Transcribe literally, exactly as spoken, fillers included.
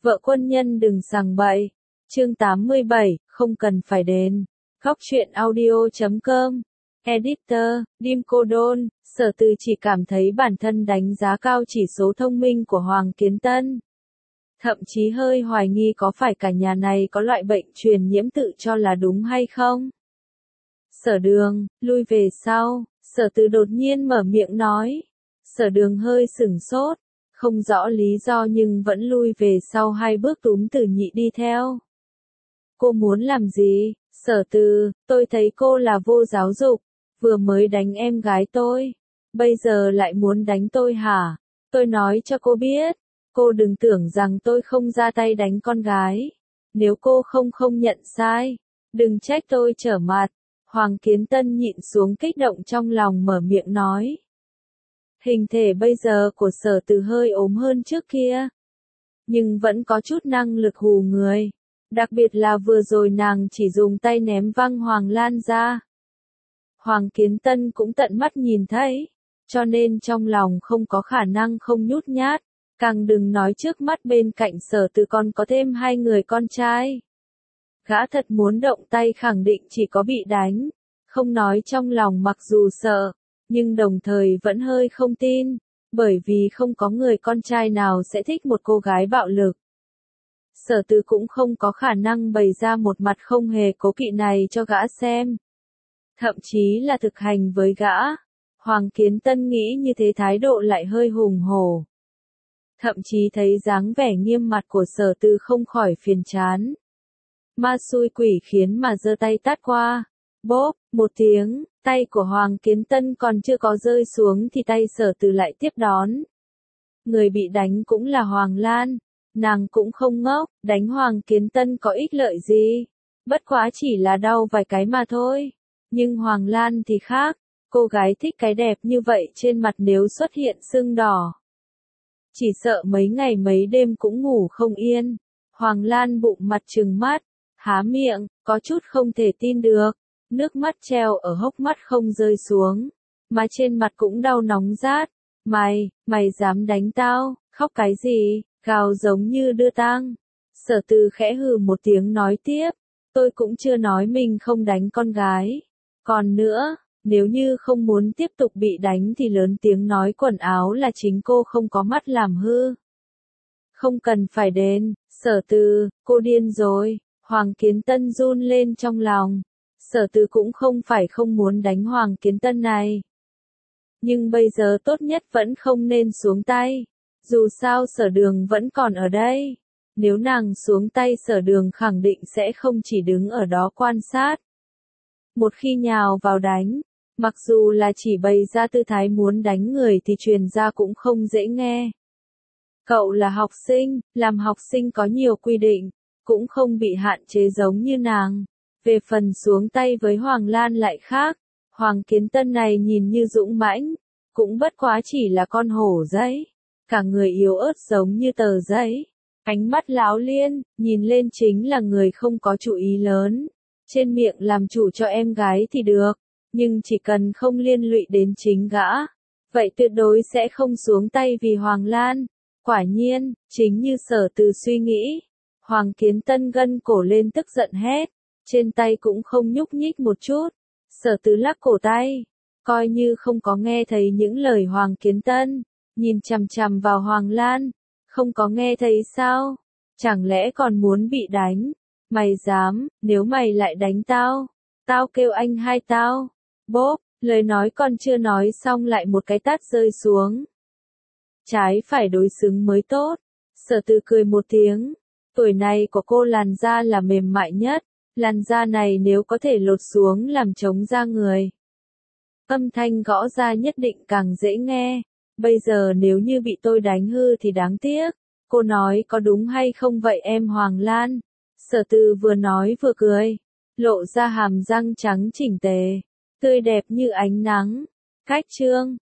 Vợ quân nhân đừng sằng bậy. Chương tám mươi bảy, không cần phải đền. Góc truyện audio chấm com. Editor, Dim Cô Đôn, Sở Từ chỉ cảm thấy bản thân đánh giá cao chỉ số thông minh của Hoàng Kiến Tân. Thậm chí hơi hoài nghi có phải cả nhà này có loại bệnh truyền nhiễm tự cho là đúng hay không. Sở Đường, lui về sau, Sở Từ đột nhiên mở miệng nói. Sở Đường hơi sửng sốt, không rõ lý do nhưng vẫn lui về sau hai bước túm Từ Nhị đi theo. Cô muốn làm gì? Sở Từ, tôi thấy cô là vô giáo dục, vừa mới đánh em gái tôi, bây giờ lại muốn đánh tôi hả? Tôi nói cho cô biết, cô đừng tưởng rằng tôi không ra tay đánh con gái. Nếu cô không không nhận sai, đừng trách tôi trở mặt. Hoàng Kiến Tân nhịn xuống kích động trong lòng mở miệng nói. Hình thể bây giờ của Sở Từ hơi ốm hơn trước kia, nhưng vẫn có chút năng lực hù người. Đặc biệt là vừa rồi nàng chỉ dùng tay ném văng Hoàng Lan ra. Hoàng Kiến Tân cũng tận mắt nhìn thấy, cho nên trong lòng không có khả năng không nhút nhát, càng đừng nói trước mắt bên cạnh Sở Từ còn có thêm hai người con trai. Gã thật muốn động tay khẳng định chỉ có bị đánh, không nói trong lòng mặc dù sợ, nhưng đồng thời vẫn hơi không tin, bởi vì không có người con trai nào sẽ thích một cô gái bạo lực. Sở Từ cũng không có khả năng bày ra một mặt không hề cố kỵ này cho gã xem. Thậm chí là thực hành với gã. Hoàng Kiến Tân nghĩ như thế thái độ lại hơi hùng hổ. Thậm chí thấy dáng vẻ nghiêm mặt của Sở Từ không khỏi phiền chán. Ma xui quỷ khiến mà giơ tay tát qua. Bốp, một tiếng, tay của Hoàng Kiến Tân còn chưa có rơi xuống thì tay Sở Từ lại tiếp đón. Người bị đánh cũng là Hoàng Lan. Nàng cũng không ngốc, đánh Hoàng Kiến Tân có ích lợi gì. Bất quá chỉ là đau vài cái mà thôi. Nhưng Hoàng Lan thì khác, cô gái thích cái đẹp như vậy trên mặt nếu xuất hiện sưng đỏ. Chỉ sợ mấy ngày mấy đêm cũng ngủ không yên. Hoàng Lan bụng mặt trừng mắt, há miệng, có chút không thể tin được. Nước mắt treo ở hốc mắt không rơi xuống, mà trên mặt cũng đau nóng rát. Mày, mày dám đánh tao, khóc cái gì? Gào giống như đưa tang. Sở Từ khẽ hừ một tiếng nói tiếp, tôi cũng chưa nói mình không đánh con gái. Còn nữa, nếu như không muốn tiếp tục bị đánh thì lớn tiếng nói quần áo là chính cô không có mắt làm hư. Không cần phải đền. Sở Từ, cô điên rồi. Hoàng Kiến Tân run lên trong lòng. Sở Từ cũng không phải không muốn đánh Hoàng Kiến Tân này. Nhưng bây giờ tốt nhất vẫn không nên xuống tay. Dù sao Sở Đường vẫn còn ở đây. Nếu nàng xuống tay Sở Đường khẳng định sẽ không chỉ đứng ở đó quan sát. Một khi nhào vào đánh, mặc dù là chỉ bày ra tư thái muốn đánh người thì truyền ra cũng không dễ nghe. Cậu là học sinh, làm học sinh có nhiều quy định, cũng không bị hạn chế giống như nàng. Về phần xuống tay với Hoàng Lan lại khác. Hoàng Kiến Tân này nhìn như dũng mãnh, cũng bất quá chỉ là con hổ giấy. Cả người yếu ớt giống như tờ giấy. Ánh mắt láo liên, nhìn lên chính là người không có chủ ý lớn. Trên miệng làm chủ cho em gái thì được, nhưng chỉ cần không liên lụy đến chính gã, vậy tuyệt đối sẽ không xuống tay vì Hoàng Lan. Quả nhiên, chính như Sở Từ suy nghĩ. Hoàng Kiến Tân gân cổ lên tức giận hét, trên tay cũng không nhúc nhích một chút. Sở Từ lắc cổ tay, coi như không có nghe thấy những lời Hoàng Kiến Tân. Nhìn chằm chằm vào Hoàng Lan, không có nghe thấy sao? Chẳng lẽ còn muốn bị đánh? Mày dám, nếu mày lại đánh tao, tao kêu anh hai tao. Bốp, lời nói còn chưa nói xong lại một cái tát rơi xuống. Trái phải đối xứng mới tốt. Sở Từ cười một tiếng, tuổi này của cô làn da là mềm mại nhất, làn da này nếu có thể lột xuống làm trống da người. Âm thanh gõ ra nhất định càng dễ nghe. Bây giờ nếu như bị tôi đánh hư thì đáng tiếc. Cô nói có đúng hay không vậy em Hoàng Lan? Sở Từ vừa nói vừa cười, lộ ra hàm răng trắng chỉnh tề, tươi đẹp như ánh nắng. Cách chương